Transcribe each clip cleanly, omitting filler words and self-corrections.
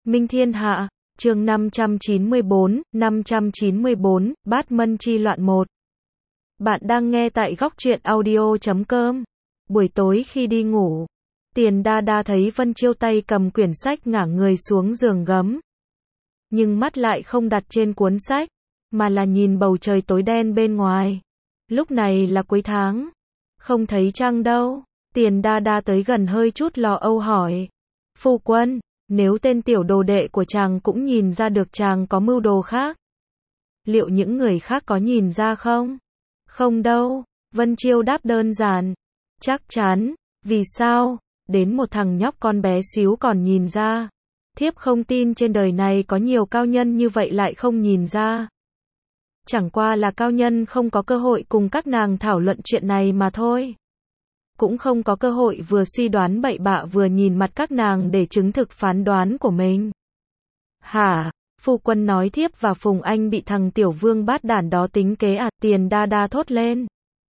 Minh Thiên Hạ, chương 594, Bát Mân Chi Loạn 1. Bạn đang nghe tại góc truyện audio.com. Buổi tối khi đi ngủ, Tiền Đa Đa thấy Vân Chiêu tay cầm quyển sách ngả người xuống giường gấm. Nhưng mắt lại không đặt trên cuốn sách, mà là nhìn bầu trời tối đen bên ngoài. Lúc này là cuối tháng, không thấy trăng đâu. Tiền Đa Đa tới gần hơi chút lo âu hỏi. Phu quân, nếu tên tiểu đồ đệ của chàng cũng nhìn ra được chàng có mưu đồ khác, liệu những người khác có nhìn ra không? Không đâu, Vân Chiêu đáp đơn giản. Chắc chắn, vì sao? Đến một thằng nhóc con bé xíu còn nhìn ra. Thiếp không tin trên đời này có nhiều cao nhân như vậy lại không nhìn ra. Chẳng qua là cao nhân không có cơ hội cùng các nàng thảo luận chuyện này mà thôi. Cũng không có cơ hội vừa suy đoán bậy bạ vừa nhìn mặt các nàng để chứng thực phán đoán của mình. Hả? Phu quân nói thiếp và Phùng Anh bị thằng tiểu vương bát đản đó tính kế à? Tiền Đa Đa thốt lên.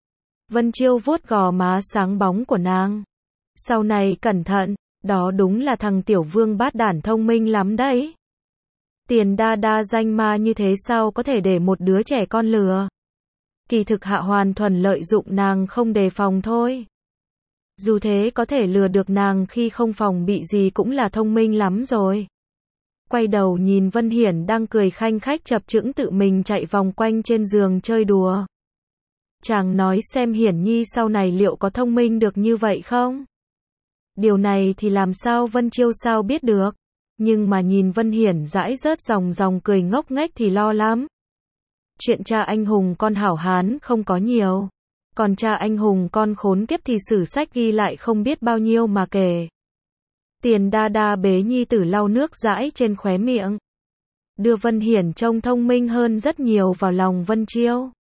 Vân Chiêu vuốt gò má sáng bóng của nàng. Sau này cẩn thận, đó đúng là thằng tiểu vương bát đản thông minh lắm đấy. Tiền Đa Đa danh ma như thế sao có thể để một đứa trẻ con lừa? Kỳ thực Hạ Hoàn thuần lợi dụng nàng không đề phòng thôi. Dù thế có thể lừa được nàng khi không phòng bị gì cũng là thông minh lắm rồi. Quay đầu nhìn Vân Hiển đang cười khanh khách chập chững tự mình chạy vòng quanh trên giường chơi đùa. Chàng nói xem Hiển Nhi sau này liệu có thông minh được như vậy không? Điều này thì làm sao Vân Chiêu sao biết được? Nhưng mà nhìn Vân Hiển dãi rớt ròng ròng cười ngốc nghếch thì lo lắm. Chuyện cha anh hùng con hảo hán không có nhiều. Còn cha anh hùng con khốn kiếp thì sử sách ghi lại không biết bao nhiêu mà kể. Tiền Đa Đa bế nhi tử lau nước dãi trên khóe miệng. Đưa Vân Hiển trông thông minh hơn rất nhiều vào lòng Vân Chiêu.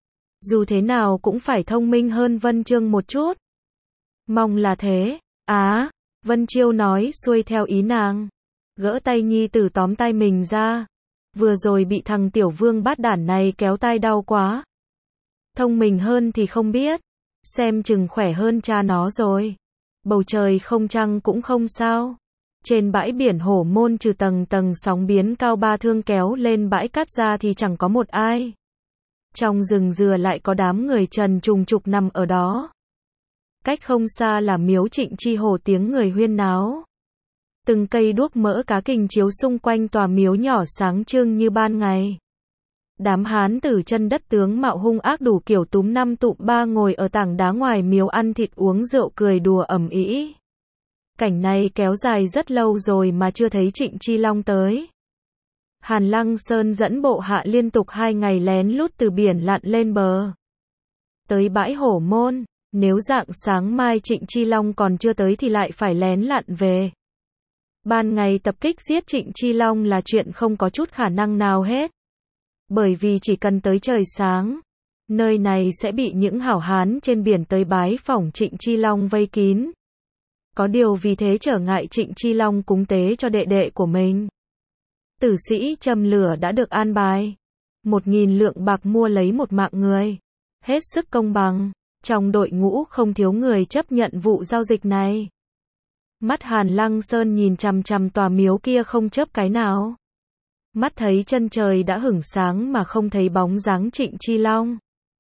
Dù thế nào cũng phải thông minh hơn Vân Chương một chút. Mong là thế. Vân Chiêu nói xuôi theo ý nàng. Gỡ tay nhi tử tóm tay mình ra. Vừa rồi bị thằng tiểu vương bát đản này kéo tay đau quá. Thông minh hơn thì không biết. Xem chừng khỏe hơn cha nó rồi. Bầu trời không trăng cũng không sao. Trên bãi biển Hổ Môn trừ tầng tầng sóng biến cao 3 thước kéo lên bãi cát ra thì chẳng có một ai. Trong rừng dừa lại có đám người trần trùng trục nằm ở đó. Cách không xa là miếu Trịnh Chi Hổ tiếng người huyên náo. Từng cây đuốc mỡ cá kình chiếu xung quanh tòa miếu nhỏ sáng trưng như ban ngày. Đám hán tử chân đất tướng mạo hung ác đủ kiểu túm năm tụm ba ngồi ở tảng đá ngoài miếu ăn thịt uống rượu cười đùa ầm ĩ. Cảnh này kéo dài rất lâu rồi mà chưa thấy Trịnh Chi Long tới. Hàn Lăng Sơn dẫn bộ hạ liên tục 2 ngày lén lút từ biển lặn lên bờ. Tới bãi Hổ Môn, nếu rạng sáng mai Trịnh Chi Long còn chưa tới thì lại phải lén lặn về. Ban ngày tập kích giết Trịnh Chi Long là chuyện không có chút khả năng nào hết. Bởi vì chỉ cần tới trời sáng, nơi này sẽ bị những hảo hán trên biển tới bái phỏng Trịnh Chi Long vây kín. Có điều vì thế trở ngại Trịnh Chi Long cúng tế cho đệ đệ của mình. Tử sĩ châm lửa đã được an bài. 1.000 lượng bạc mua lấy một mạng người. Hết sức công bằng. Trong đội ngũ không thiếu người chấp nhận vụ giao dịch này. Mắt Hàn Lăng Sơn nhìn chằm chằm tòa miếu kia không chớp cái nào. Mắt thấy chân trời đã hửng sáng mà không thấy bóng dáng Trịnh Chi Long.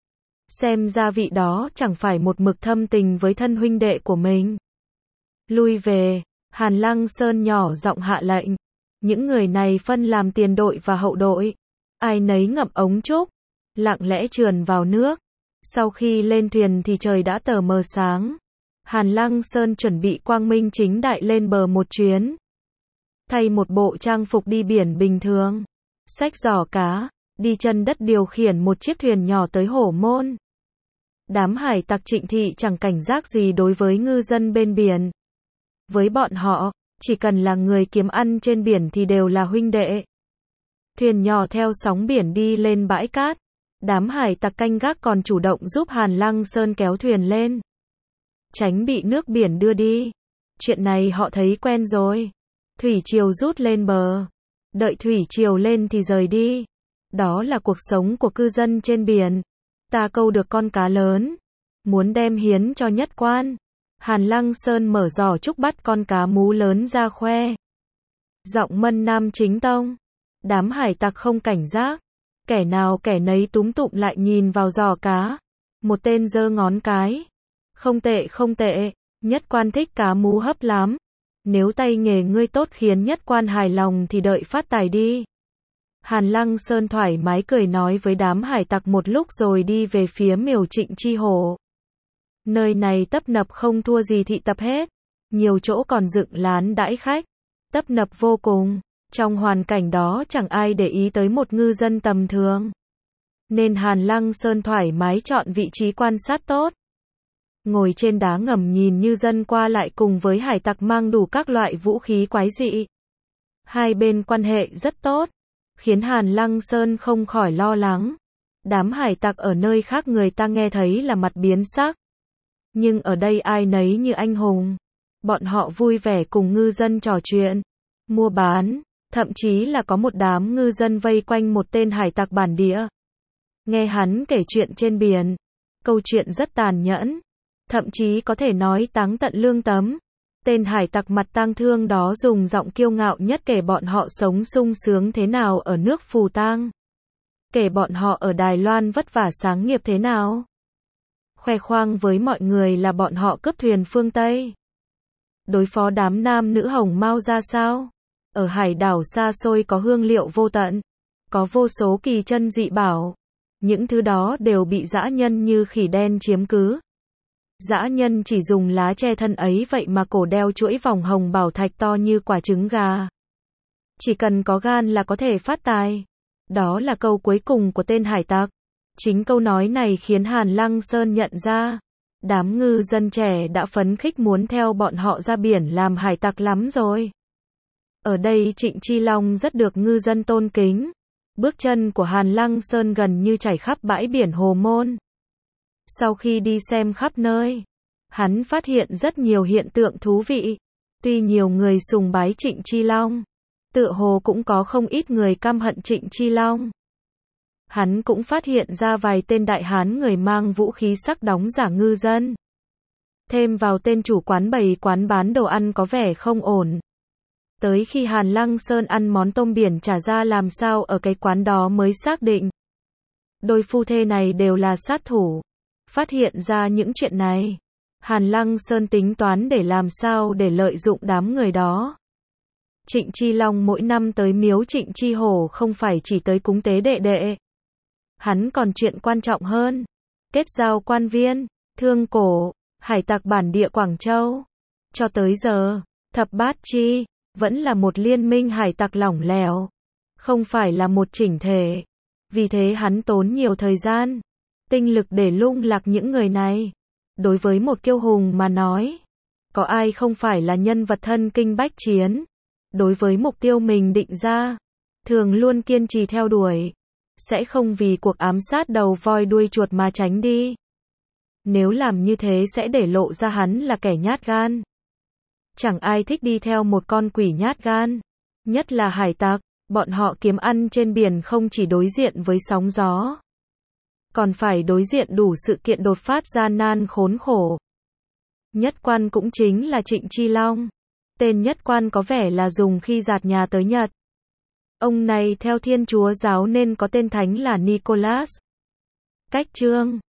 Xem ra vị đó chẳng phải một mực thâm tình với thân huynh đệ của mình. Lui về, Hàn Lăng Sơn nhỏ giọng hạ lệnh. Những người này phân làm tiền đội và hậu đội. Ai nấy ngậm ống trúc, lặng lẽ trườn vào nước. Sau khi lên thuyền thì trời đã tờ mờ sáng. Hàn Lăng Sơn chuẩn bị quang minh chính đại lên bờ một chuyến. Thay một bộ trang phục đi biển bình thường. Xách giỏ cá, đi chân đất điều khiển một chiếc thuyền nhỏ tới Hổ Môn. Đám hải tặc Trịnh thị chẳng cảnh giác gì đối với ngư dân bên biển. Với bọn họ, chỉ cần là người kiếm ăn trên biển thì đều là huynh đệ. Thuyền nhỏ theo sóng biển đi lên bãi cát. Đám hải tặc canh gác còn chủ động giúp Hàn Lăng Sơn kéo thuyền lên. Tránh bị nước biển đưa đi. Chuyện này họ thấy quen rồi. Thủy triều rút lên bờ. Đợi thủy triều lên thì rời đi. Đó là cuộc sống của cư dân trên biển. Ta câu được con cá lớn. Muốn đem hiến cho nhất quan. Hàn Lăng Sơn mở giỏ trúc bắt con cá mú lớn ra khoe. Giọng Mân Nam chính tông. Đám hải tặc không cảnh giác. Kẻ nào kẻ nấy túm tụm lại nhìn vào giò cá. Một tên giơ ngón cái. Không tệ không tệ, nhất quan thích cá mú hấp lắm. Nếu tay nghề ngươi tốt khiến nhất quan hài lòng thì đợi phát tài đi. Hàn Lăng Sơn thoải mái cười nói với đám hải tặc một lúc rồi đi về phía miều Trịnh Chi Hổ. Nơi này tấp nập không thua gì thị tập hết. Nhiều chỗ còn dựng lán đãi khách. Tấp nập vô cùng. Trong hoàn cảnh đó chẳng ai để ý tới một ngư dân tầm thường. Nên Hàn Lăng Sơn thoải mái chọn vị trí quan sát tốt. Ngồi trên đá ngầm nhìn như dân qua lại cùng với hải tặc mang đủ các loại vũ khí quái dị. Hai bên quan hệ rất tốt, khiến Hàn Lăng Sơn không khỏi lo lắng. Đám hải tặc ở nơi khác người ta nghe thấy là mặt biến sắc. Nhưng ở đây ai nấy như anh hùng. Bọn họ vui vẻ cùng ngư dân trò chuyện, mua bán, thậm chí là có một đám ngư dân vây quanh một tên hải tặc bản địa. Nghe hắn kể chuyện trên biển, câu chuyện rất tàn nhẫn. Thậm chí có thể nói táng tận lương tâm. Tên hải tặc mặt tang thương đó dùng giọng kiêu ngạo nhất kể bọn họ sống sung sướng thế nào ở nước Phù Tang. Kể bọn họ ở Đài Loan vất vả sáng nghiệp thế nào. Khoe khoang với mọi người là bọn họ cướp thuyền phương Tây. Đối phó đám nam nữ hồng mao ra sao. Ở hải đảo xa xôi có hương liệu vô tận. Có vô số kỳ chân dị bảo. Những thứ đó đều bị dã nhân như khỉ đen chiếm cứ. Dã nhân chỉ dùng lá che thân ấy vậy mà cổ đeo chuỗi vòng hồng bảo thạch to như quả trứng gà. Chỉ cần có gan là có thể phát tài. Đó là câu cuối cùng của tên hải tặc. Chính câu nói này khiến Hàn Lăng Sơn nhận ra. Đám ngư dân trẻ đã phấn khích muốn theo bọn họ ra biển làm hải tặc lắm rồi. Ở đây Trịnh Chi Long rất được ngư dân tôn kính. Bước chân của Hàn Lăng Sơn gần như chảy khắp bãi biển Hồ Môn. Sau khi đi xem khắp nơi, hắn phát hiện rất nhiều hiện tượng thú vị. Tuy nhiều người sùng bái Trịnh Chi Long, tựa hồ cũng có không ít người căm hận Trịnh Chi Long. Hắn cũng phát hiện ra vài tên đại hán người mang vũ khí sắc đóng giả ngư dân. Thêm vào tên chủ quán bày quán bán đồ ăn có vẻ không ổn. Tới khi Hàn Lăng Sơn ăn món tôm biển chả ra làm sao ở cái quán đó mới xác định. Đôi phu thê này đều là sát thủ. Phát hiện ra những chuyện này, Hàn Lăng Sơn tính toán để làm sao để lợi dụng đám người đó. Trịnh Chi Long mỗi năm tới miếu Trịnh Chi Hổ không phải chỉ tới cúng tế đệ đệ. Hắn còn chuyện quan trọng hơn. Kết giao quan viên, thương cổ, hải tặc bản địa Quảng Châu. Cho tới giờ, Thập Bát Chi vẫn là một liên minh hải tặc lỏng lẻo, không phải là một chỉnh thể. Vì thế hắn tốn nhiều thời gian, tinh lực để lung lạc những người này. Đối với một kiêu hùng mà nói, có ai không phải là nhân vật thân kinh bách chiến. Đối với mục tiêu mình định ra, thường luôn kiên trì theo đuổi, sẽ không vì cuộc ám sát đầu voi đuôi chuột mà tránh đi. Nếu làm như thế sẽ để lộ ra hắn là kẻ nhát gan. Chẳng ai thích đi theo một con quỷ nhát gan, nhất là hải tặc. Bọn họ kiếm ăn trên biển không chỉ đối diện với sóng gió, còn phải đối diện đủ sự kiện đột phát gian nan khốn khổ. Nhất quan cũng chính là Trịnh Chi Long. Tên nhất quan có vẻ là dùng khi dạt nhà tới Nhật. Ông này theo Thiên Chúa giáo nên có tên thánh là Nicholas. Cách chương